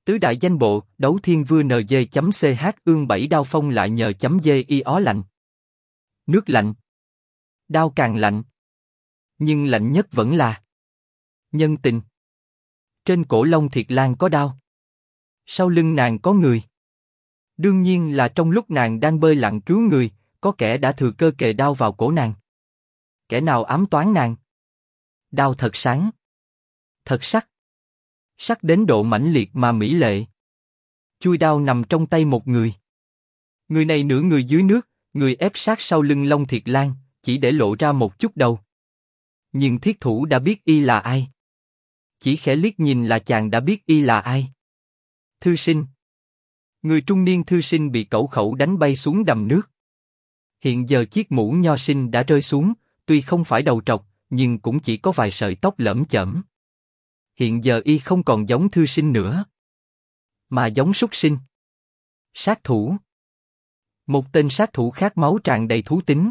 Tứ đại danh bộ, đấu thiên vua NG.ch ương 7 đao phong lại nhờ.gi ó lạnh. Nước lạnh. Đao càng lạnh. Nhưng lạnh nhất vẫn là nhân tình. Trên cổ Long Thiệt Lan có đao. Sau lưng nàng có người. Đương nhiên là trong lúc nàng đang bơi lặn cứu người, có kẻ đã thừa cơ kề đao vào cổ nàng. Kẻ nào ám toán nàng? Đao thật sáng. Thật sắc. Sắc đến độ mãnh liệt mà mỹ lệ. Chuôi đao nằm trong tay một người. Người này nửa người dưới nước, người ép sát sau lưng Long Thiệt Lan, chỉ để lộ ra một chút đầu. Nhưng thiết thủ đã biết y là ai. Chỉ khẽ liếc nhìn là chàng đã biết y là ai. Thư sinh. Người trung niên thư sinh bị cẩu khẩu đánh bay xuống đầm nước. Hiện giờ chiếc mũ nho sinh đã rơi xuống, tuy không phải đầu trọc, nhưng cũng chỉ có vài sợi tóc lởm chởm. Hiện giờ y không còn giống thư sinh nữa, mà giống súc sinh. Sát thủ. Một tên sát thủ khát máu tràn đầy thú tính.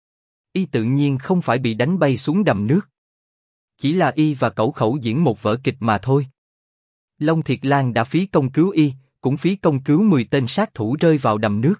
Y tự nhiên không phải bị đánh bay xuống đầm nước. Chỉ là y và cẩu khẩu diễn một vở kịch mà thôi. Long Thiệt Lan đã phí công cứu y, cũng phí công cứu 10 tên sát thủ rơi vào đầm nước.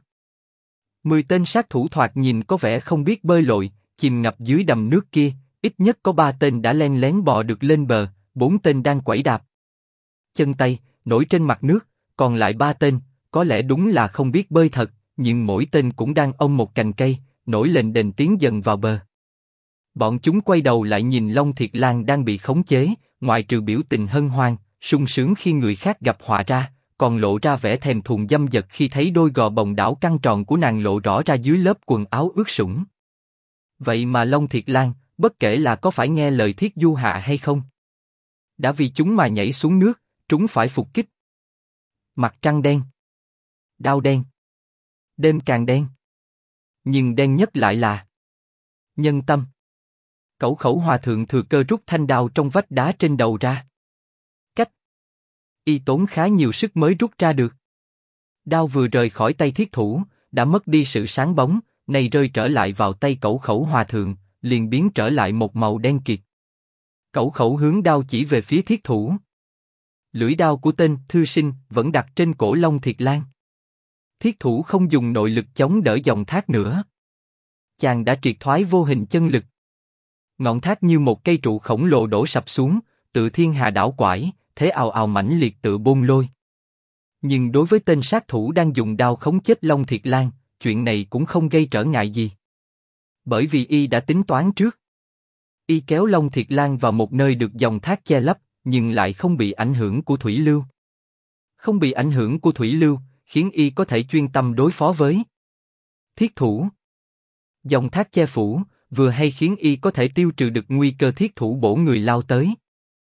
10 tên sát thủ thoạt nhìn có vẻ không biết bơi lội, chìm ngập dưới đầm nước kia, ít nhất có 3 tên đã len lén bò được lên bờ, 4 tên đang quẩy đạp chân tay, nổi trên mặt nước, còn lại 3 tên, có lẽ đúng là không biết bơi thật, nhưng mỗi tên cũng đang ôm một cành cây, nổi lên đền tiến dần vào bờ. Bọn chúng quay đầu lại nhìn Long Thiệt Lan đang bị khống chế, ngoại trừ biểu tình hân hoan, sung sướng khi người khác gặp họa ra, còn lộ ra vẻ thèm thuồng dâm dật khi thấy đôi gò bồng đảo căng tròn của nàng lộ rõ ra dưới lớp quần áo ướt sũng. Vậy mà Long Thiệt Lan, bất kể là có phải nghe lời Thiết Du Hạ hay không, đã vì chúng mà nhảy xuống nước, chúng phải phục kích. Mặt trăng đen, đao đen, đêm càng đen, nhưng đen nhất lại là nhân tâm. Cẩu khẩu hòa thượng thừa cơ rút thanh đao trong vách đá trên đầu ra. Cách y tốn khá nhiều sức mới rút ra được. Đao vừa rời khỏi tay thiết thủ, đã mất đi sự sáng bóng, nay rơi trở lại vào tay cẩu khẩu hòa thượng, liền biến trở lại một màu đen kịt. Cẩu khẩu hướng đao chỉ về phía thiết thủ. Lưỡi đao của tên thư sinh vẫn đặt trên cổ Long Thiệt Lan. Thiết thủ không dùng nội lực chống đỡ dòng thác nữa. Chàng đã triệt thoái vô hình chân lực. Ngọn thác như một cây trụ khổng lồ đổ sập xuống, tự thiên hà đảo quải, thế ào ào mãnh liệt tự bôn lôi. Nhưng đối với tên sát thủ đang dùng đao khống chết Long Thiệt Lan, chuyện này cũng không gây trở ngại gì. Bởi vì y đã tính toán trước. Y kéo Long Thiệt Lan vào một nơi được dòng thác che lấp, nhưng lại không bị ảnh hưởng của thủy lưu. Không bị ảnh hưởng của thủy lưu, khiến y có thể chuyên tâm đối phó với thiết thủ. Dòng thác che phủ, vừa hay khiến y có thể tiêu trừ được nguy cơ thiết thủ bổ người lao tới.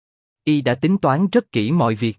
Y đã tính toán rất kỹ mọi việc.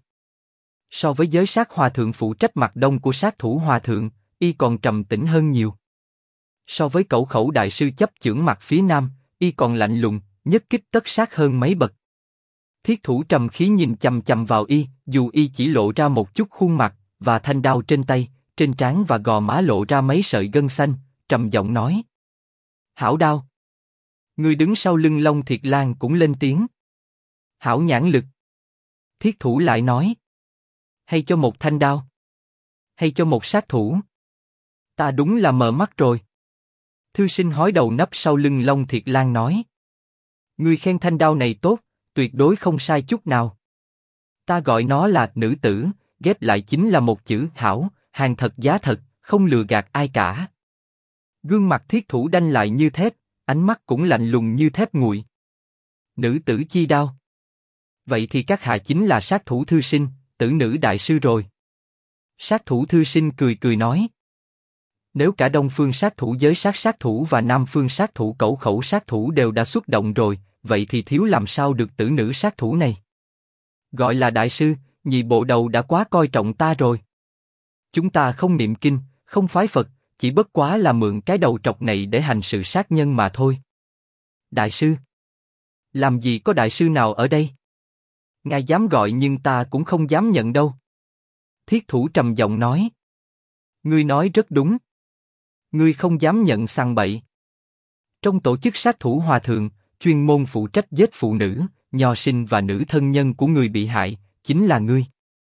So với giới sát hòa thượng phụ trách mặt đông của sát thủ hòa thượng, y còn trầm tĩnh hơn nhiều. So với cẩu khẩu đại sư chấp chưởng mặt phía nam, y còn lạnh lùng, nhất kích tất sát hơn mấy bậc. Thiết thủ trầm khí nhìn chằm chằm vào y, dù y chỉ lộ ra một chút khuôn mặt và thanh đao trên tay, trên trán và gò má lộ ra mấy sợi gân xanh, trầm giọng nói: "Hảo đao." Người đứng sau lưng Long Thiệt Lan cũng lên tiếng: "Hảo nhãn lực." Thiết thủ lại nói: "Hay cho một thanh đao? Hay cho một sát thủ? Ta đúng là mờ mắt rồi." Thư sinh hói đầu nấp sau lưng Long Thiệt Lan nói: "Ngươi khen thanh đao này tốt, tuyệt đối không sai chút nào. Ta gọi nó là nữ tử, ghép lại chính là một chữ hảo, hàng thật giá thật, không lừa gạt ai cả." Gương mặt thiết thủ đanh lại như thép, ánh mắt cũng lạnh lùng như thép nguội. "Nữ tử chi đao? Vậy thì các hạ chính là sát thủ thư sinh, tử nữ đại sư rồi." Sát thủ thư sinh cười cười nói: "Nếu cả đông phương sát thủ giới sát thủ và nam phương sát thủ cẩu khẩu sát thủ đều đã xuất động rồi, vậy thì thiếu làm sao được tử nữ sát thủ này? Gọi là đại sư, nhị bộ đầu đã quá coi trọng ta rồi. Chúng ta không niệm kinh, không phái Phật, chỉ bất quá là mượn cái đầu trọc này để hành sự sát nhân mà thôi." "Đại sư? Làm gì có đại sư nào ở đây? Ngài dám gọi nhưng ta cũng không dám nhận đâu." Thiết thủ trầm giọng nói: "Ngươi nói rất đúng. Ngươi không dám nhận sằng bậy. Trong tổ chức sát thủ hòa thượng, chuyên môn phụ trách giết phụ nữ, nho sinh và nữ thân nhân của người bị hại, chính là ngươi."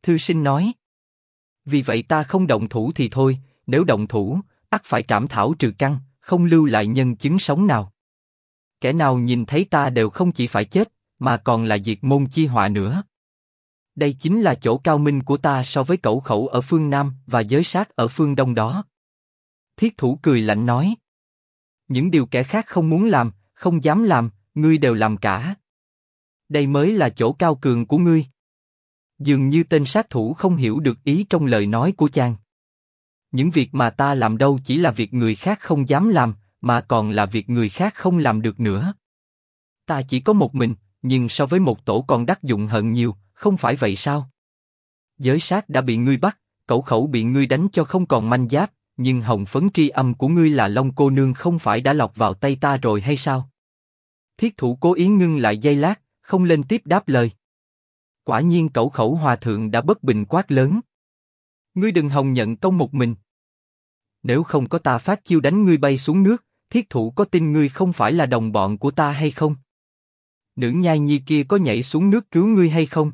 Thư sinh nói. Vì vậy ta không động thủ thì thôi, nếu động thủ, ắt phải trảm thảo trừ căn, không lưu lại nhân chứng sống nào. Kẻ nào nhìn thấy ta đều không chỉ phải chết, mà còn là diệt môn chi họa nữa. Đây chính là chỗ cao minh của ta so với cẩu khẩu ở phương Nam và giới sát ở phương Đông đó. Thiết thủ cười lạnh nói. Những điều kẻ khác không muốn làm, không dám làm, ngươi đều làm cả. Đây mới là chỗ cao cường của ngươi. Dường như tên sát thủ không hiểu được ý trong lời nói của chàng. Những việc mà ta làm đâu chỉ là việc người khác không dám làm, mà còn là việc người khác không làm được nữa. Ta chỉ có một mình, nhưng so với một tổ còn đắc dụng hơn nhiều, không phải vậy sao? Giới sát đã bị ngươi bắt, cẩu khẩu bị ngươi đánh cho không còn manh giáp, nhưng hồng phấn tri âm của ngươi là Long cô nương không phải đã lọt vào tay ta rồi hay sao? Thiết thủ cố ý ngưng lại giây lát, không lên tiếp đáp lời. Quả nhiên cẩu khẩu hòa thượng đã bất bình quát lớn. Ngươi đừng hòng nhận công một mình. Nếu không có ta phát chiêu đánh ngươi bay xuống nước, thiết thủ có tin ngươi không phải là đồng bọn của ta hay không? Nữ nhai nhi kia có nhảy xuống nước cứu ngươi hay không?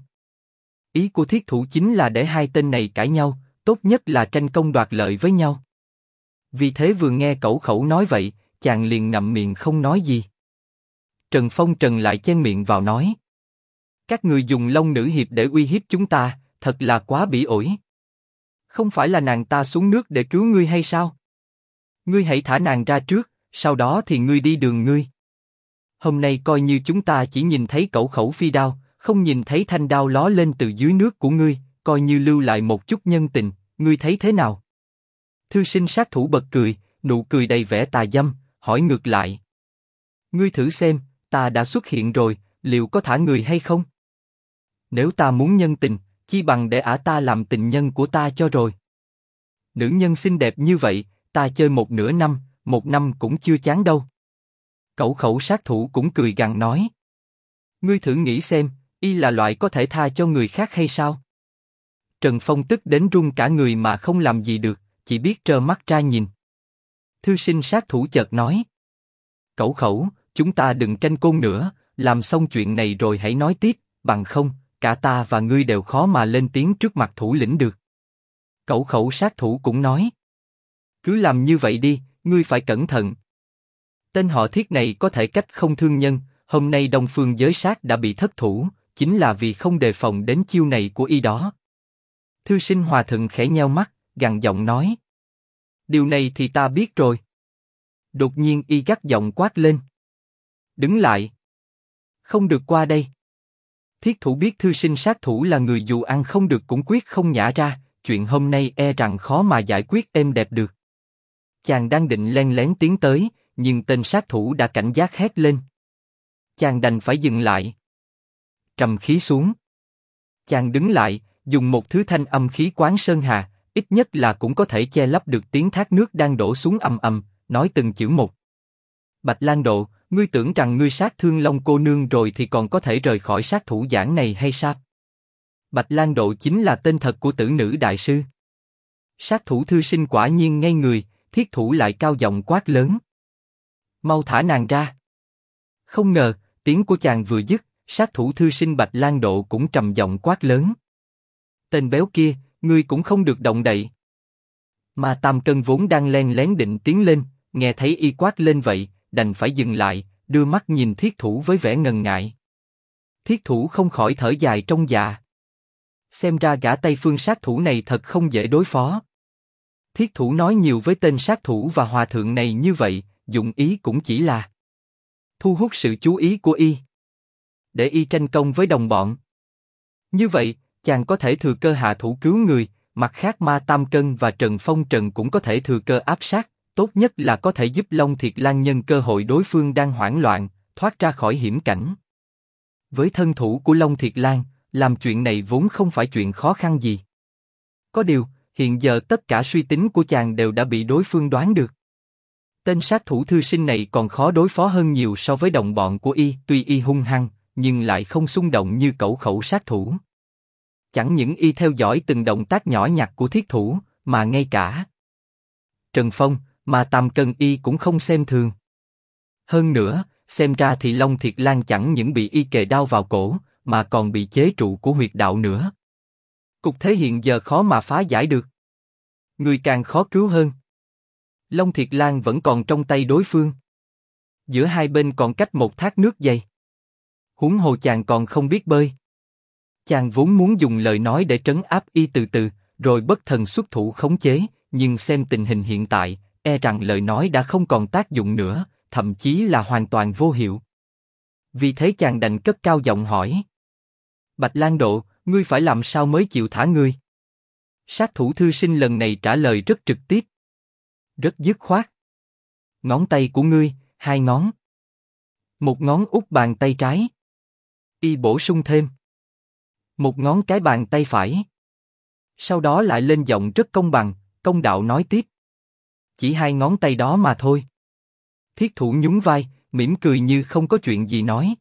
Ý của thiết thủ chính là để hai tên này cãi nhau, tốt nhất là tranh công đoạt lợi với nhau. Vì thế vừa nghe cẩu khẩu nói vậy, chàng liền ngậm miệng không nói gì. Trần Phong Trần lại chen miệng vào nói. Các người dùng Long nữ hiệp để uy hiếp chúng ta, thật là quá bỉ ổi. Không phải là nàng ta xuống nước để cứu ngươi hay sao? Ngươi hãy thả nàng ra trước, sau đó thì ngươi đi đường ngươi. Hôm nay coi như chúng ta chỉ nhìn thấy cẩu khẩu phi đao, không nhìn thấy thanh đao ló lên từ dưới nước của ngươi, coi như lưu lại một chút nhân tình, ngươi thấy thế nào? Thư sinh sát thủ bật cười, nụ cười đầy vẻ tà dâm, hỏi ngược lại. Ngươi thử xem, ta đã xuất hiện rồi, liệu có thả người hay không? Nếu ta muốn nhân tình, chi bằng để ả ta làm tình nhân của ta cho rồi. Nữ nhân xinh đẹp như vậy, ta chơi một nửa năm, một năm cũng chưa chán đâu. Cẩu khẩu sát thủ cũng cười gằn nói. Ngươi thử nghĩ xem, y là loại có thể tha cho người khác hay sao? Trần Phong tức đến run cả người mà không làm gì được, chỉ biết trơ mắt ra nhìn. Thư sinh sát thủ chợt nói. Cẩu khẩu, chúng ta đừng tranh côn nữa, làm xong chuyện này rồi hãy nói tiếp, bằng không, cả ta và ngươi đều khó mà lên tiếng trước mặt thủ lĩnh được. Cẩu khẩu sát thủ cũng nói. Cứ làm như vậy đi, ngươi phải cẩn thận. Tên họ Thiết này có thể cách không thương nhân, hôm nay Đông Phương giới sát đã bị thất thủ, chính là vì không đề phòng đến chiêu này của y đó. Thư sinh hòa thượng khẽ nheo mắt, gằn giọng nói. Điều này thì ta biết rồi. Đột nhiên y gắt giọng quát lên. Đứng lại. Không được qua đây. Thiết thủ biết thư sinh sát thủ là người dù ăn không được cũng quyết không nhả ra, chuyện hôm nay e rằng khó mà giải quyết êm đẹp được. Chàng đang định len lén tiến tới, nhưng tên sát thủ đã cảnh giác hét lên. Chàng đành phải dừng lại. Trầm khí xuống. Chàng đứng lại, dùng một thứ thanh âm khí quán sơn hà, ít nhất là cũng có thể che lấp được tiếng thác nước đang đổ xuống ầm ầm, nói từng chữ một. Bạch Lan Độ, ngươi tưởng rằng ngươi sát thương Long cô nương rồi thì còn có thể rời khỏi sát thủ giảng này hay sao? Bạch Lan Độ chính là tên thật của Tử Nữ đại sư. Sát thủ thư sinh quả nhiên ngây người, thiết thủ lại cao giọng quát lớn. Mau thả nàng ra. Không ngờ, tiếng của chàng vừa dứt, sát thủ thư sinh Bạch Lan Độ cũng trầm giọng quát lớn. Tên béo kia, ngươi cũng không được động đậy. Mà Tam Cân vốn đang len lén định tiến lên, nghe thấy y quát lên vậy, đành phải dừng lại, đưa mắt nhìn thiết thủ với vẻ ngần ngại. Thiết thủ không khỏi thở dài trong dạ. Xem ra gã Tây Phương sát thủ này thật không dễ đối phó. Thiết thủ nói nhiều với tên sát thủ và hòa thượng này như vậy, dụng ý cũng chỉ là thu hút sự chú ý của y, để y tranh công với đồng bọn. Như vậy, chàng có thể thừa cơ hạ thủ cứu người, mặt khác Ma Tam Cân và Trần Phong Trần cũng có thể thừa cơ áp sát, tốt nhất là có thể giúp Long Thiệt Lan nhân cơ hội đối phương đang hoảng loạn, thoát ra khỏi hiểm cảnh. Với thân thủ của Long Thiệt Lan, làm chuyện này vốn không phải chuyện khó khăn gì. Có điều, hiện giờ tất cả suy tính của chàng đều đã bị đối phương đoán được. Tên sát thủ thư sinh này còn khó đối phó hơn nhiều so với đồng bọn của y, tuy y hung hăng, nhưng lại không xung động như cẩu khẩu sát thủ. Chẳng những y theo dõi từng động tác nhỏ nhặt của thiết thủ, mà ngay cả Trần Phong, mà Tam Cân y cũng không xem thường. Hơn nữa, xem ra thì Long Thiệt Lan chẳng những bị y kề đao vào cổ, mà còn bị chế trụ của huyệt đạo nữa. Cục thế hiện giờ khó mà phá giải được. Người càng khó cứu hơn. Long Thiệt Lan vẫn còn trong tay đối phương. Giữa hai bên còn cách một thác nước dày. Huống hồ chàng còn không biết bơi. Chàng vốn muốn dùng lời nói để trấn áp y từ từ, rồi bất thần xuất thủ khống chế, nhưng xem tình hình hiện tại, e rằng lời nói đã không còn tác dụng nữa, thậm chí là hoàn toàn vô hiệu. Vì thế chàng đành cất cao giọng hỏi. Bạch Lang Độ, ngươi phải làm sao mới chịu thả ngươi? Sát thủ thư sinh lần này trả lời rất trực tiếp. Rất dứt khoát. Ngón tay của ngươi, 2 ngón. Một ngón út bàn tay trái. Y bổ sung thêm. Một ngón cái bàn tay phải. Sau đó lại lên giọng rất công bằng, công đạo nói tiếp. Chỉ 2 ngón tay đó mà thôi. Thiết thủ nhún vai, mỉm cười như không có chuyện gì nói.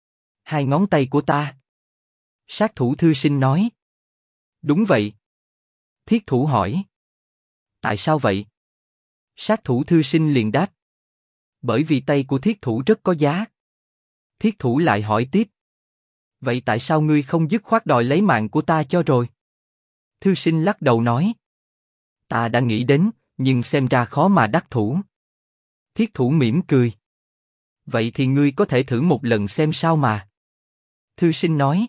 2 ngón tay của ta. Sát thủ thư sinh nói. Đúng vậy. Thiết thủ hỏi. Tại sao vậy? Sát thủ thư sinh liền đáp. Bởi vì tay của thiết thủ rất có giá. Thiết thủ lại hỏi tiếp. Vậy tại sao ngươi không dứt khoát đòi lấy mạng của ta cho rồi? Thư sinh lắc đầu nói. Ta đã nghĩ đến, nhưng xem ra khó mà đắc thủ. Thiết thủ mỉm cười. Vậy thì ngươi có thể thử một lần xem sao mà. Thư sinh nói.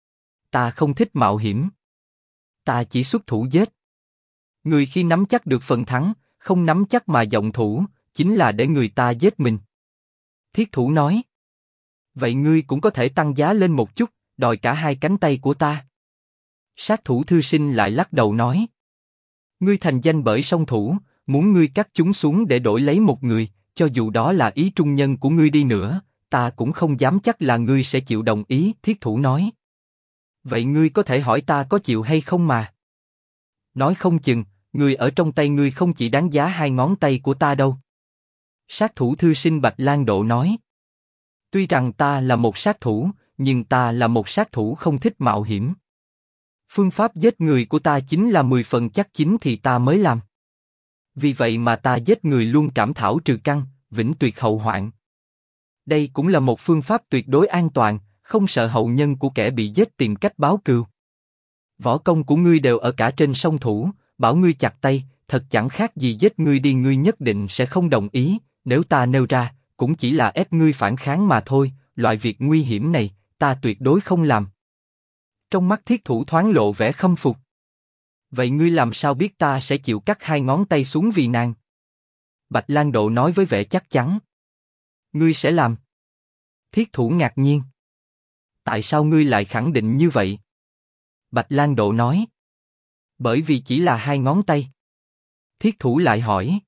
Ta không thích mạo hiểm. Ta chỉ xuất thủ giết. Người khi nắm chắc được phần thắng, không nắm chắc mà động thủ, chính là để người ta giết mình. Thiết thủ nói. Vậy ngươi cũng có thể tăng giá lên một chút, đòi cả 2 cánh tay của ta. Sát thủ thư sinh lại lắc đầu nói. Ngươi thành danh bởi song thủ, muốn ngươi cắt chúng xuống để đổi lấy một người, cho dù đó là ý trung nhân của ngươi đi nữa, ta cũng không dám chắc là ngươi sẽ chịu đồng ý, thiết thủ nói. Vậy ngươi có thể hỏi ta có chịu hay không mà. Nói không chừng, người ở trong tay ngươi không chỉ đáng giá 2 ngón tay của ta đâu. Sát thủ thư sinh Bạch Lang Độ nói. Tuy rằng ta là một sát thủ, nhưng ta là một sát thủ không thích mạo hiểm. Phương pháp giết người của ta chính là 10 phần chắc chín thì ta mới làm. Vì vậy mà ta giết người luôn trảm thảo trừ căn, vĩnh tuyệt hậu hoạn. Đây cũng là một phương pháp tuyệt đối an toàn, không sợ hậu nhân của kẻ bị giết tìm cách báo cừu. Võ công của ngươi đều ở cả trên song thủ, bảo ngươi chặt tay, thật chẳng khác gì giết ngươi đi, ngươi nhất định sẽ không đồng ý, nếu ta nêu ra, cũng chỉ là ép ngươi phản kháng mà thôi, loại việc nguy hiểm này, ta tuyệt đối không làm. Trong mắt thiết thủ thoáng lộ vẻ khâm phục. Vậy ngươi làm sao biết ta sẽ chịu cắt 2 ngón tay xuống vì nàng? Bạch Lang Độ nói với vẻ chắc chắn. Ngươi sẽ làm. Thiết thủ ngạc nhiên. Tại sao ngươi lại khẳng định như vậy? Bạch Lang Độ nói. Bởi vì chỉ là 2 ngón tay. Thiết thủ lại hỏi.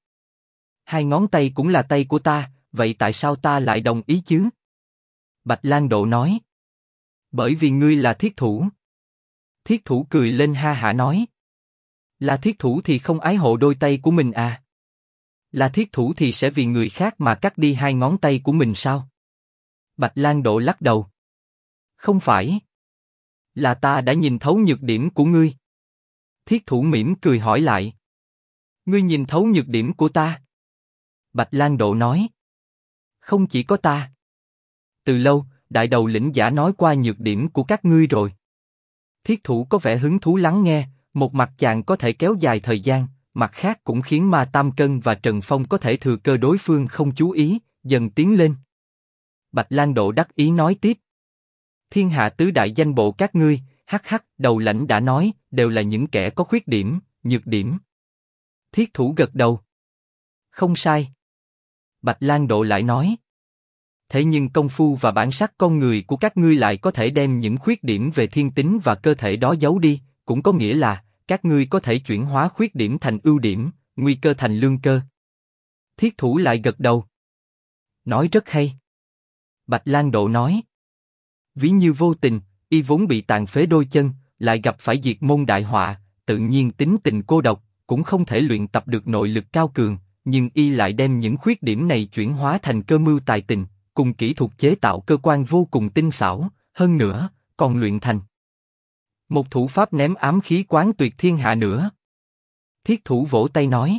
2 ngón tay cũng là tay của ta, vậy tại sao ta lại đồng ý chứ? Bạch Lang Độ nói. Bởi vì ngươi là thiết thủ. Thiết thủ cười lên ha hả nói. Là thiết thủ thì không ái hộ đôi tay của mình à? Là thiết thủ thì sẽ vì người khác mà cắt đi 2 ngón tay của mình sao? Bạch Lang Độ lắc đầu. Không phải. Là ta đã nhìn thấu nhược điểm của ngươi. Thiết thủ mỉm cười hỏi lại. Ngươi nhìn thấu nhược điểm của ta? Bạch Lang Độ nói. Không chỉ có ta. Từ lâu, đại đầu lĩnh giả nói qua nhược điểm của các ngươi rồi. Thiết thủ có vẻ hứng thú lắng nghe, một mặt chàng có thể kéo dài thời gian, mặt khác cũng khiến Ma Tam Cân và Trần Phong có thể thừa cơ đối phương không chú ý, dần tiến lên. Bạch Lang Độ đắc ý nói tiếp. Thiên hạ tứ đại danh bộ các ngươi, hắc hắc, đầu lãnh đã nói, đều là những kẻ có khuyết điểm, nhược điểm. Thiết thủ gật đầu. Không sai. Bạch Lang Độ lại nói. Thế nhưng công phu và bản sắc con người của các ngươi lại có thể đem những khuyết điểm về thiên tính và cơ thể đó giấu đi, cũng có nghĩa là, các ngươi có thể chuyển hóa khuyết điểm thành ưu điểm, nguy cơ thành lương cơ. Thiết thủ lại gật đầu. Nói rất hay. Bạch Lang Độ nói. Ví như vô tình, y vốn bị tàn phế đôi chân, lại gặp phải diệt môn đại họa, tự nhiên tính tình cô độc, cũng không thể luyện tập được nội lực cao cường, nhưng y lại đem những khuyết điểm này chuyển hóa thành cơ mưu tài tình, cùng kỹ thuật chế tạo cơ quan vô cùng tinh xảo, hơn nữa, còn luyện thành một thủ pháp ném ám khí quán tuyệt thiên hạ nữa. Thiết thủ vỗ tay nói.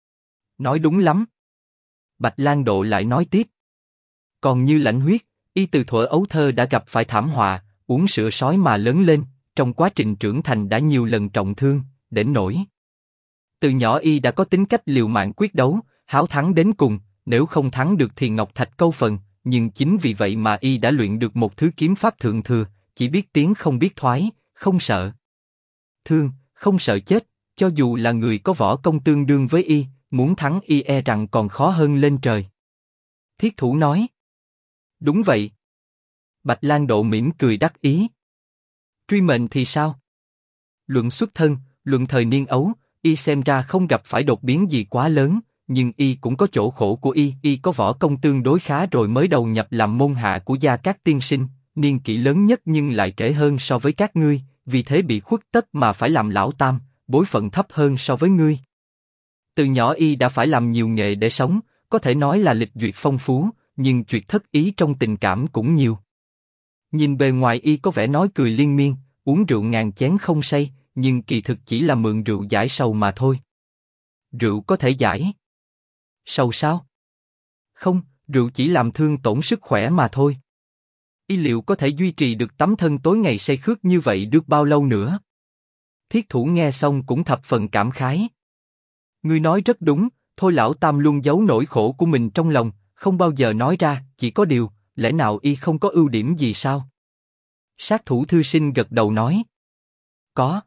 Nói đúng lắm. Bạch Lang Độ lại nói tiếp. Còn như Lãnh Huyết, y từ thuở ấu thơ đã gặp phải thảm họa, uống sữa sói mà lớn lên, trong quá trình trưởng thành đã nhiều lần trọng thương, đến nỗi. Từ nhỏ y đã có tính cách liều mạng quyết đấu, háo thắng đến cùng, nếu không thắng được thì ngọc thạch câu phần, nhưng chính vì vậy mà y đã luyện được một thứ kiếm pháp thượng thừa, chỉ biết tiến không biết thoái, không sợ thương, không sợ chết, cho dù là người có võ công tương đương với y, muốn thắng y e rằng còn khó hơn lên trời. Thiết Thủ nói. Đúng vậy. Bạch Lang Độ mỉm cười đắc ý. Truy mệnh thì sao? Luận xuất thân, luận thời niên ấu, y xem ra không gặp phải đột biến gì quá lớn, nhưng y cũng có chỗ khổ của y có võ công tương đối khá rồi mới đầu nhập làm môn hạ của Gia Cát tiên sinh, niên kỷ lớn nhất nhưng lại trễ hơn so với các ngươi, vì thế bị khuất tất mà phải làm lão tam, bối phận thấp hơn so với ngươi. Từ nhỏ y đã phải làm nhiều nghề để sống, có thể nói là lịch duyệt phong phú, nhưng chuyện thất ý trong tình cảm cũng nhiều. Nhìn bề ngoài y có vẻ nói cười liên miên, uống rượu ngàn chén không say, nhưng kỳ thực chỉ là mượn rượu giải sầu mà thôi. Rượu có thể giải sầu sao? Không, rượu chỉ làm thương tổn sức khỏe mà thôi. Y liệu có thể duy trì được tấm thân tối ngày say khướt như vậy được bao lâu nữa? Thiết Thủ nghe xong cũng thập phần cảm khái. Ngươi nói rất đúng, thôi lão tam luôn giấu nỗi khổ của mình trong lòng, không bao giờ nói ra, chỉ có điều, lẽ nào y không có ưu điểm gì sao? Sát thủ thư sinh gật đầu nói. Có.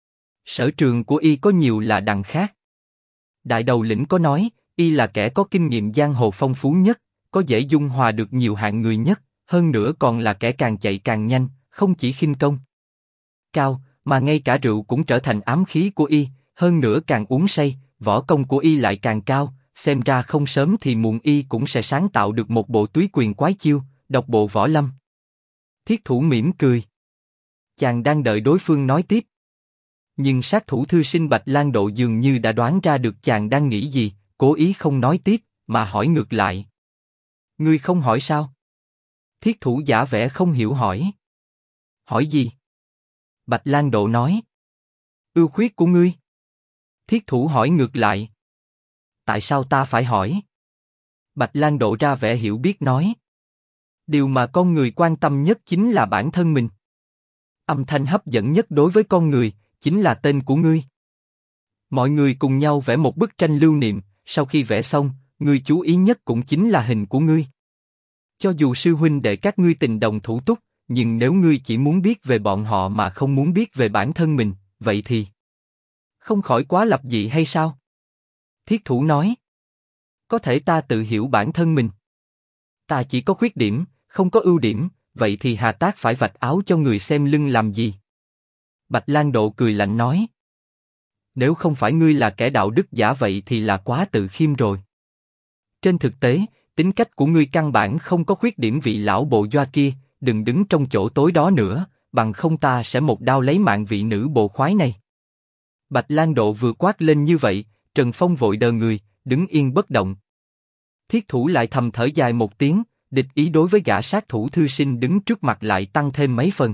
Sở trường của y có nhiều là đằng khác. Đại đầu lĩnh có nói, y là kẻ có kinh nghiệm giang hồ phong phú nhất, có dễ dung hòa được nhiều hạng người nhất, hơn nữa còn là kẻ càng chạy càng nhanh, không chỉ khinh công cao, mà ngay cả rượu cũng trở thành ám khí của y, hơn nữa càng uống say, võ công của y lại càng cao, xem ra không sớm thì muộn y cũng sẽ sáng tạo được một bộ túy quyền quái chiêu, độc bộ võ lâm. Thiết Thủ mỉm cười. Chàng đang đợi đối phương nói tiếp. Nhưng sát thủ thư sinh Bạch Lang Độ dường như đã đoán ra được chàng đang nghĩ gì, cố ý không nói tiếp, mà hỏi ngược lại. Ngươi không hỏi sao? Thiết Thủ giả vẻ không hiểu hỏi. Hỏi gì? Bạch Lang Độ nói. Ưu khuyết của ngươi. Thiết Thủ hỏi ngược lại. Tại sao ta phải hỏi? Bạch Lang Độ ra vẻ hiểu biết nói. Điều mà con người quan tâm nhất chính là bản thân mình. Âm thanh hấp dẫn nhất đối với con người chính là tên của ngươi. Mọi người cùng nhau vẽ một bức tranh lưu niệm, sau khi vẽ xong, ngươi chú ý nhất cũng chính là hình của ngươi. Cho dù sư huynh đệ các ngươi tình đồng thủ túc, nhưng nếu ngươi chỉ muốn biết về bọn họ mà không muốn biết về bản thân mình, vậy thì không khỏi quá lập dị hay sao? Thiết Thủ nói. Có thể ta tự hiểu bản thân mình. Ta chỉ có khuyết điểm, không có ưu điểm, vậy thì hà tất phải vạch áo cho người xem lưng làm gì? Bạch Lang Độ cười lạnh nói. Nếu không phải ngươi là kẻ đạo đức giả vậy thì là quá tự khiêm rồi. Trên thực tế, tính cách của ngươi căn bản không có khuyết điểm vị lão bộ doa kia, đừng đứng trong chỗ tối đó nữa, bằng không ta sẽ một đao lấy mạng vị nữ bộ khoái này. Bạch Lang Độ vừa quát lên như vậy, Trần Phong vội đờ người, đứng yên bất động. Thiết Thủ lại thầm thở dài một tiếng, địch ý đối với gã sát thủ thư sinh đứng trước mặt lại tăng thêm mấy phần.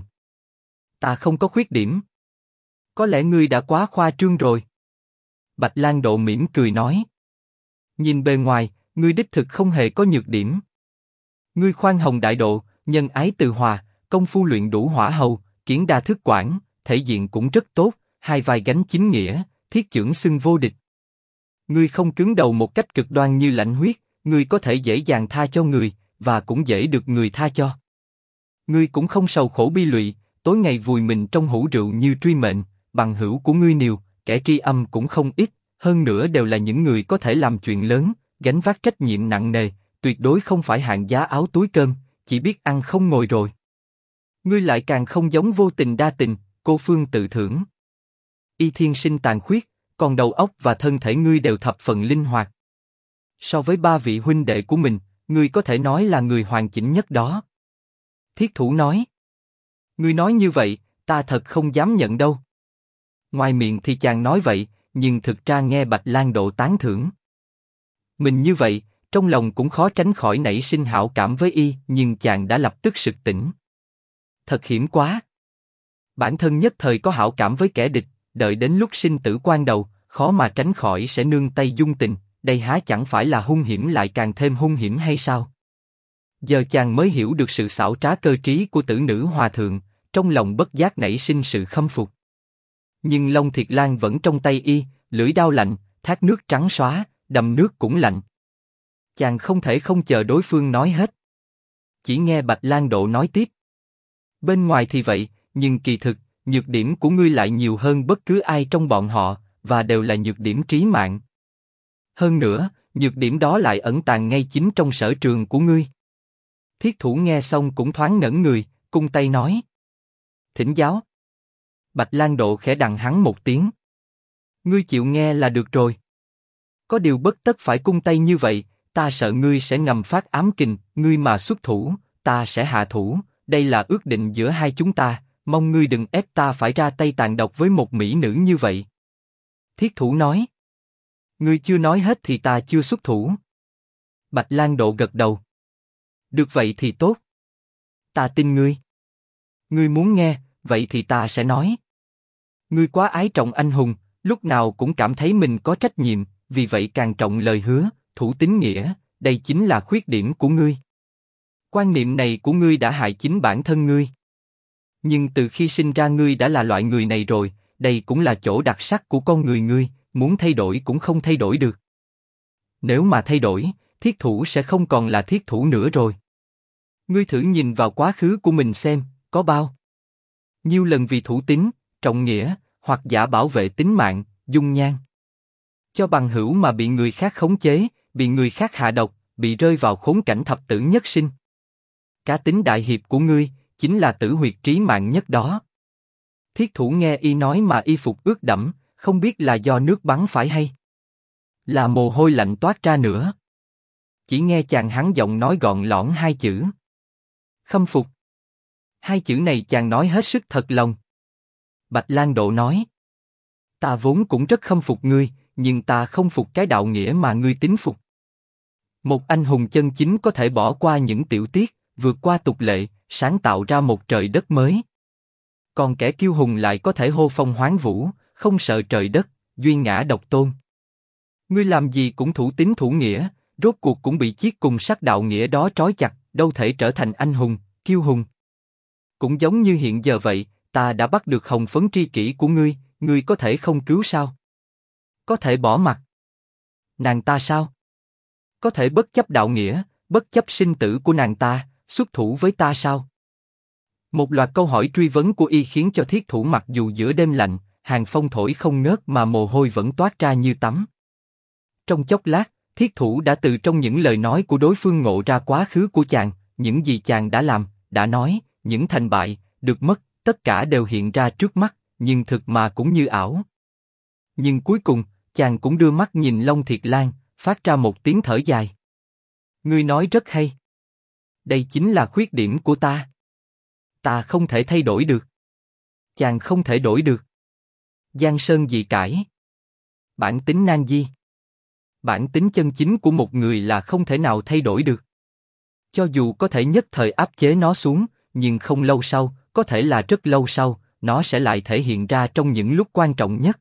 Ta không có khuyết điểm. Có lẽ ngươi đã quá khoa trương rồi. Bạch Lang Độ mỉm cười nói. Nhìn bề ngoài, ngươi đích thực không hề có nhược điểm. Ngươi khoan hồng đại độ, nhân ái từ hòa, công phu luyện đủ hỏa hầu, kiến đa thức quản, thể diện cũng rất tốt, hai vai gánh chính nghĩa, thiết chưởng xưng vô địch. Ngươi không cứng đầu một cách cực đoan như Lãnh Huyết, ngươi có thể dễ dàng tha cho người, và cũng dễ được người tha cho. Ngươi cũng không sầu khổ bi lụy, tối ngày vùi mình trong hũ rượu như Truy Mệnh, bằng hữu của ngươi nhiều, kẻ tri âm cũng không ít, hơn nữa đều là những người có thể làm chuyện lớn, gánh vác trách nhiệm nặng nề, tuyệt đối không phải hạng giá áo túi cơm, chỉ biết ăn không ngồi rồi. Ngươi lại càng không giống vô tình đa tình, cô phương tự thưởng. Y thiên sinh tàn khuyết, còn đầu óc và thân thể ngươi đều thập phần linh hoạt. So với ba vị huynh đệ của mình, ngươi có thể nói là người hoàn chỉnh nhất đó. Thiết Thủ nói. Ngươi nói như vậy, ta thật không dám nhận đâu. Ngoài miệng thì chàng nói vậy, nhưng thực ra nghe Bạch Lang Độ tán thưởng. Mình như vậy, trong lòng cũng khó tránh khỏi nảy sinh hảo cảm với y, nhưng chàng đã lập tức sực tỉnh. Thật hiểm quá. Bản thân nhất thời có hảo cảm với kẻ địch, đợi đến lúc sinh tử quan đầu, khó mà tránh khỏi sẽ nương tay dung tình, đây há chẳng phải là hung hiểm lại càng thêm hung hiểm hay sao? Giờ chàng mới hiểu được sự xảo trá cơ trí của Tử Nữ Hòa Thượng, trong lòng bất giác nảy sinh sự khâm phục. Nhưng Long Thiệt Lan vẫn trong tay y, lưỡi đao lạnh, thác nước trắng xóa, đầm nước cũng lạnh. Chàng không thể không chờ đối phương nói hết. Chỉ nghe Bạch Lang Độ nói tiếp. Bên ngoài thì vậy, nhưng kỳ thực, nhược điểm của ngươi lại nhiều hơn bất cứ ai trong bọn họ, và đều là nhược điểm trí mạng. Hơn nữa, nhược điểm đó lại ẩn tàng ngay chính trong sở trường của ngươi. Thiết Thủ nghe xong cũng thoáng ngẩn người, cung tay nói. Thỉnh giáo. Bạch Lang Độ khẽ đằng hắn một tiếng. Ngươi chịu nghe là được rồi. Có điều bất tất phải cung tay như vậy, ta sợ ngươi sẽ ngầm phát ám kình, ngươi mà xuất thủ, ta sẽ hạ thủ, đây là ước định giữa hai chúng ta, mong ngươi đừng ép ta phải ra tay tàn độc với một mỹ nữ như vậy. Thiết Thủ nói. Ngươi chưa nói hết thì ta chưa xuất thủ. Bạch Lang Độ gật đầu. Được vậy thì tốt. Ta tin ngươi. Ngươi muốn nghe, vậy thì ta sẽ nói. Ngươi quá ái trọng anh hùng, lúc nào cũng cảm thấy mình có trách nhiệm, vì vậy càng trọng lời hứa, thủ tín nghĩa, đây chính là khuyết điểm của ngươi. Quan niệm này của ngươi đã hại chính bản thân ngươi. Nhưng từ khi sinh ra ngươi đã là loại người này rồi, đây cũng là chỗ đặc sắc của con người ngươi, muốn thay đổi cũng không thay đổi được. Nếu mà thay đổi, Thiết Thủ sẽ không còn là Thiết Thủ nữa rồi. Ngươi thử nhìn vào quá khứ của mình xem, có bao nhiêu lần vì thủ tín, trọng nghĩa, hoặc giả bảo vệ tính mạng, dung nhan cho bằng hữu mà bị người khác khống chế, bị người khác hạ độc, bị rơi vào khốn cảnh thập tử nhất sinh. Cá tính đại hiệp của ngươi chính là tử huyệt trí mạng nhất đó. Thiết Thủ nghe y nói mà y phục ướt đẫm, không biết là do nước bắn phải hay là mồ hôi lạnh toát ra nữa. Chỉ nghe chàng hắn giọng nói gọn lõn hai chữ. Khâm phục. Hai chữ này chàng nói hết sức thật lòng. Bạch Lang Độ nói. Ta vốn cũng rất khâm phục ngươi, nhưng ta không phục cái đạo nghĩa mà ngươi tín phục. Một anh hùng chân chính có thể bỏ qua những tiểu tiết, vượt qua tục lệ, sáng tạo ra một trời đất mới. Còn kẻ kiêu hùng lại có thể hô phong hoán vũ, không sợ trời đất, duy ngã độc tôn. Ngươi làm gì cũng thủ tín thủ nghĩa, rốt cuộc cũng bị chiết cùng sắc đạo nghĩa đó trói chặt, đâu thể trở thành anh hùng, kiêu hùng. Cũng giống như hiện giờ vậy, ta đã bắt được hồng phấn tri kỷ của ngươi, ngươi có thể không cứu sao? Có thể bỏ mặc nàng ta sao? Có thể bất chấp đạo nghĩa, bất chấp sinh tử của nàng ta, xuất thủ với ta sao? Một loạt câu hỏi truy vấn của y khiến cho Thiết Thủ mặc dù giữa đêm lạnh, hàng phong thổi không ngớt mà mồ hôi vẫn toát ra như tắm. Trong chốc lát, Thiết Thủ đã từ trong những lời nói của đối phương ngộ ra quá khứ của chàng, những gì chàng đã làm, đã nói, những thành bại, được mất, tất cả đều hiện ra trước mắt, nhưng thực mà cũng như ảo. Nhưng cuối cùng, chàng cũng đưa mắt nhìn Long Thiệt Lan, phát ra một tiếng thở dài. Ngươi nói rất hay. Đây chính là khuyết điểm của ta. Ta không thể thay đổi được. Chàng không thể đổi được. Giang sơn dị cải. Bản tính nan di. Bản tính chân chính của một người là không thể nào thay đổi được. Cho dù có thể nhất thời áp chế nó xuống, nhưng không lâu sau, có thể là rất lâu sau, nó sẽ lại thể hiện ra trong những lúc quan trọng nhất.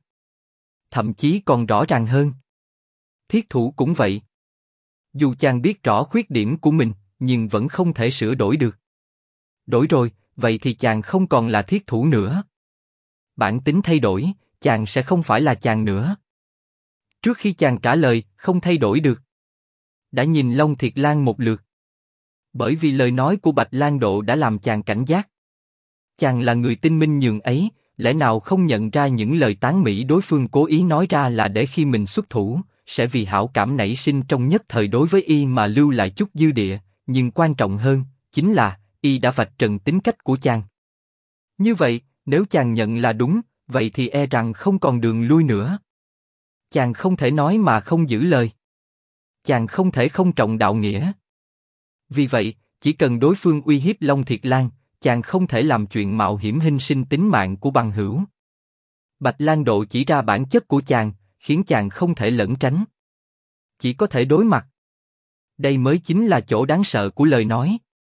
Thậm chí còn rõ ràng hơn. Thiết Thủ cũng vậy. Dù chàng biết rõ khuyết điểm của mình, nhưng vẫn không thể sửa đổi được. Đổi rồi, vậy thì chàng không còn là Thiết Thủ nữa. Bản tính thay đổi, chàng sẽ không phải là chàng nữa. Trước khi chàng trả lời, không thay đổi được, đã nhìn Long Thiệt Lan một lượt. Bởi vì lời nói của Bạch Lang Độ đã làm chàng cảnh giác. Chàng là người tinh minh nhường ấy, lẽ nào không nhận ra những lời tán mỹ đối phương cố ý nói ra là để khi mình xuất thủ, sẽ vì hảo cảm nảy sinh trong nhất thời đối với y mà lưu lại chút dư địa, nhưng quan trọng hơn, chính là, y đã vạch trần tính cách của chàng. Như vậy, nếu chàng nhận là đúng, vậy thì e rằng không còn đường lui nữa. Chàng không thể nói mà không giữ lời. Chàng không thể không trọng đạo nghĩa. Vì vậy, chỉ cần đối phương uy hiếp Long Thiệt Lan, chàng không thể làm chuyện mạo hiểm hy sinh tính mạng của bằng hữu. Bạch Lang Độ chỉ ra bản chất của chàng, khiến chàng không thể lẩn tránh. Chỉ có thể đối mặt. Đây mới chính là chỗ đáng sợ của lời nói.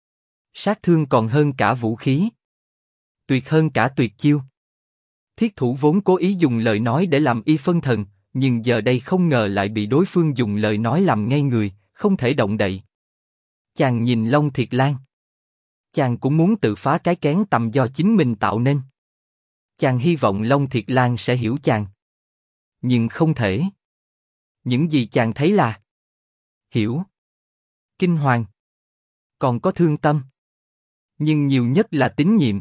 Sát thương còn hơn cả vũ khí. Tuyệt hơn cả tuyệt chiêu. Thiết Thủ vốn cố ý dùng lời nói để làm y phân thần, nhưng giờ đây không ngờ lại bị đối phương dùng lời nói làm ngây người, không thể động đậy. Chàng nhìn Long Thiệt Lan. Chàng cũng muốn tự phá cái kén tầm do chính mình tạo nên. Chàng hy vọng Long Thiệt Lan sẽ hiểu chàng. Nhưng không thể. Những gì chàng thấy là hiểu, kinh hoàng, còn có thương tâm. Nhưng nhiều nhất là tín nhiệm.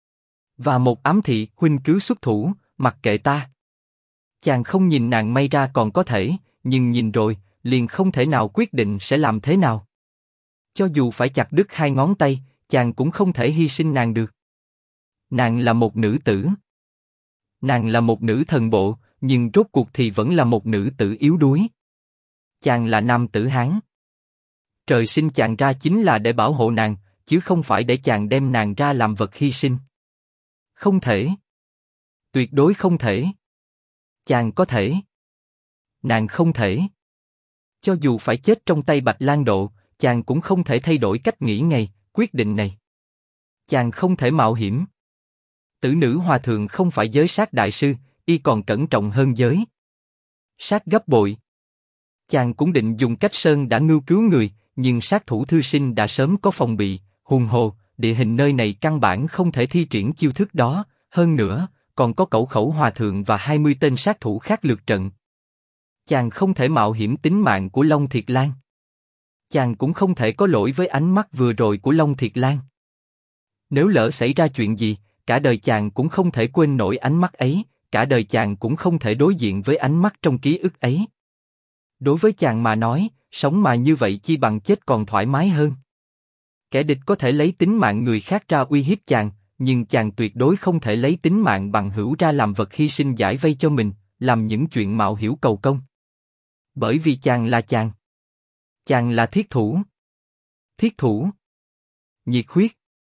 Và một ám thị, huynh cứ xuất thủ, mặc kệ ta. Chàng không nhìn nàng may ra còn có thể, nhưng nhìn rồi, liền không thể nào quyết định sẽ làm thế nào. Cho dù phải chặt đứt 2 ngón tay, chàng cũng không thể hy sinh nàng được. Nàng là một nữ tử. Nàng là một nữ thần bộ, nhưng rốt cuộc thì vẫn là một nữ tử yếu đuối. Chàng là nam tử Hán. Trời sinh chàng ra chính là để bảo hộ nàng, chứ không phải để chàng đem nàng ra làm vật hy sinh. Không thể. Tuyệt đối không thể. Chàng có thể. Nàng không thể. Cho dù phải chết trong tay Bạch Lang Độ, chàng cũng không thể thay đổi cách nghĩ ngày, quyết định này. Chàng không thể mạo hiểm. Tử nữ hòa thượng không phải giới sát đại sư, y còn cẩn trọng hơn giới sát gấp bội. Chàng cũng định dùng cách sơn đã ngưu cứu người, nhưng sát thủ thư sinh đã sớm có phòng bị, huống hồ, địa hình nơi này căn bản không thể thi triển chiêu thức đó, hơn nữa, còn có Cẩu Khẩu hòa thượng và 20 tên sát thủ khác lượt trận. Chàng không thể mạo hiểm tính mạng của Long Thiệt Lan. Chàng cũng không thể có lỗi với ánh mắt vừa rồi của Long Thiệt Lan. Nếu lỡ xảy ra chuyện gì, cả đời chàng cũng không thể quên nổi ánh mắt ấy, cả đời chàng cũng không thể đối diện với ánh mắt trong ký ức ấy. Đối với chàng mà nói, sống mà như vậy chi bằng chết còn thoải mái hơn. Kẻ địch có thể lấy tính mạng người khác ra uy hiếp chàng, nhưng chàng tuyệt đối không thể lấy tính mạng bằng hữu ra làm vật hy sinh giải vây cho mình, làm những chuyện mạo hiểm cầu công. Bởi vì chàng là chàng. Chàng là thiết thủ. Thiết thủ. Nhiệt huyết.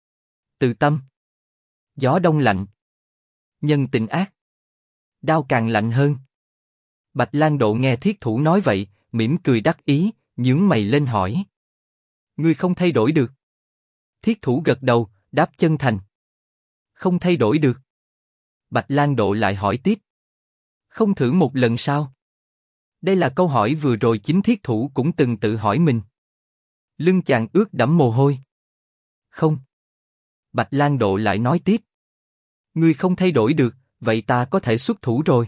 Từ tâm. Gió đông lạnh. Nhân tình ác. Đao càng lạnh hơn. Bạch Lang Độ nghe thiết thủ nói vậy, mỉm cười đắc ý, nhướng mày lên hỏi. Ngươi không thay đổi được. Thiết thủ gật đầu, đáp chân thành. Không thay đổi được. Bạch Lang Độ lại hỏi tiếp. Không thử một lần sao? Đây là câu hỏi vừa rồi chính thiết thủ cũng từng tự hỏi mình. Lưng chàng ướt đẫm mồ hôi. Không. Bạch Lang Độ lại nói tiếp. Ngươi không thay đổi được, vậy ta có thể xuất thủ rồi.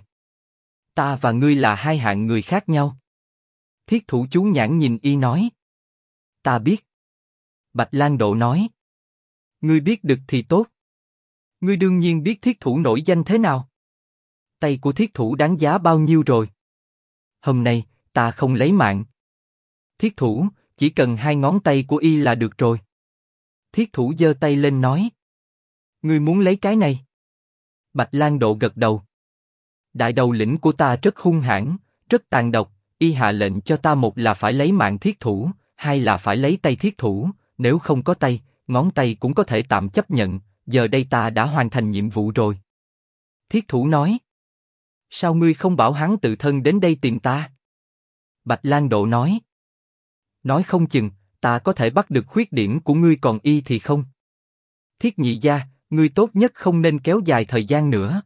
Ta và ngươi là 2 hạng người khác nhau. Thiết thủ chú nhãn nhìn y nói. Ta biết. Bạch Lang Độ nói. Ngươi biết được thì tốt. Ngươi đương nhiên biết thiết thủ nổi danh thế nào. Tay của thiết thủ đáng giá bao nhiêu rồi? Hôm nay, ta không lấy mạng. Thiết thủ, chỉ cần 2 ngón tay của y là được rồi. Thiết thủ giơ tay lên nói. Ngươi muốn lấy cái này? Bạch Lang Độ gật đầu. Đại đầu lĩnh của ta rất hung hãn, rất tàn độc, y hạ lệnh cho ta một là phải lấy mạng thiết thủ, 2 là phải lấy tay thiết thủ, nếu không có tay, ngón tay cũng có thể tạm chấp nhận, giờ đây ta đã hoàn thành nhiệm vụ rồi. Thiết thủ nói. Sao ngươi không bảo hắn tự thân đến đây tìm ta? Bạch Lang Độ nói. Nói không chừng, ta có thể bắt được khuyết điểm của ngươi còn y thì không. Thiết nhị gia, ngươi tốt nhất không nên kéo dài thời gian nữa.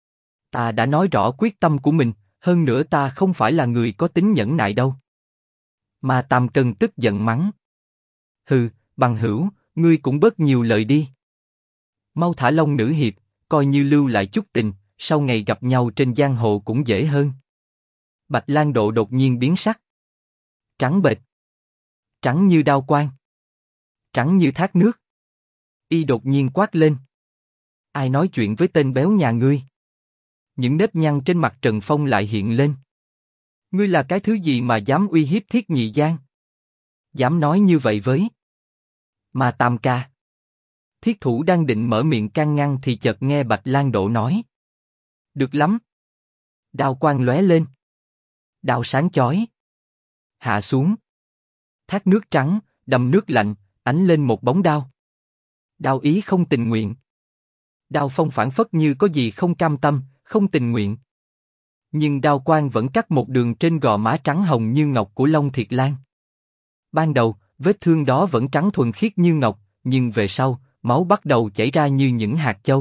Ta đã nói rõ quyết tâm của mình, hơn nữa ta không phải là người có tính nhẫn nại đâu. Mà Tam Cân tức giận mắng. Hừ, bằng hữu, ngươi cũng bớt nhiều lời đi. Mau thả Long nữ hiệp, coi như lưu lại chút tình, sau ngày gặp nhau trên giang hồ cũng dễ hơn. Bạch Lang Độ đột nhiên biến sắc. Trắng bệch. Trắng như đao quang. Trắng như thác nước. Y đột nhiên quát lên. Ai nói chuyện với tên béo nhà ngươi? Những nếp nhăn trên mặt Trần Phong lại hiện lên. Ngươi là cái thứ gì mà dám uy hiếp Thiết Nhị Giang? Dám nói như vậy với mà Tam ca? Thiết thủ đang định mở miệng can ngăn thì chợt nghe Bạch Lang Độ nói. Được lắm. Đao quang lóe lên. Đao sáng chói. Hạ xuống. Thác nước trắng, đầm nước lạnh, ánh lên một bóng đao. Đao ý không tình nguyện. Đao phong phảng phất như có gì không cam tâm, không tình nguyện. Nhưng đao quang vẫn cắt một đường trên gò má trắng hồng như ngọc của Long Thiệt Lan. Ban đầu, vết thương đó vẫn trắng thuần khiết như ngọc, nhưng về sau, máu bắt đầu chảy ra như những hạt châu.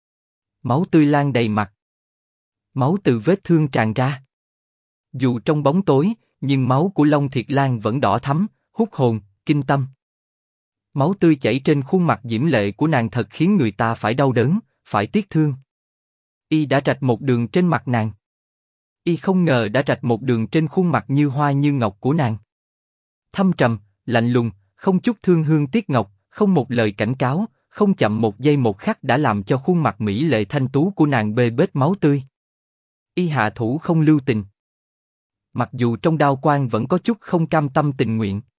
Máu tươi lan đầy mặt. Máu từ vết thương tràn ra. Dù trong bóng tối, nhưng máu của Long Thiệt Lan vẫn đỏ thắm, hút hồn, kinh tâm. Máu tươi chảy trên khuôn mặt diễm lệ của nàng thật khiến người ta phải đau đớn, phải tiếc thương. Y đã rạch một đường trên mặt nàng. Y không ngờ đã rạch một đường trên khuôn mặt như hoa như ngọc của nàng. Thâm trầm, lạnh lùng, không chút thương hương tiếc ngọc, không một lời cảnh cáo, không chậm một giây một khắc đã làm cho khuôn mặt mỹ lệ thanh tú của nàng bê bết máu tươi. Y hạ thủ không lưu tình. Mặc dù trong đao quang vẫn có chút không cam tâm tình nguyện.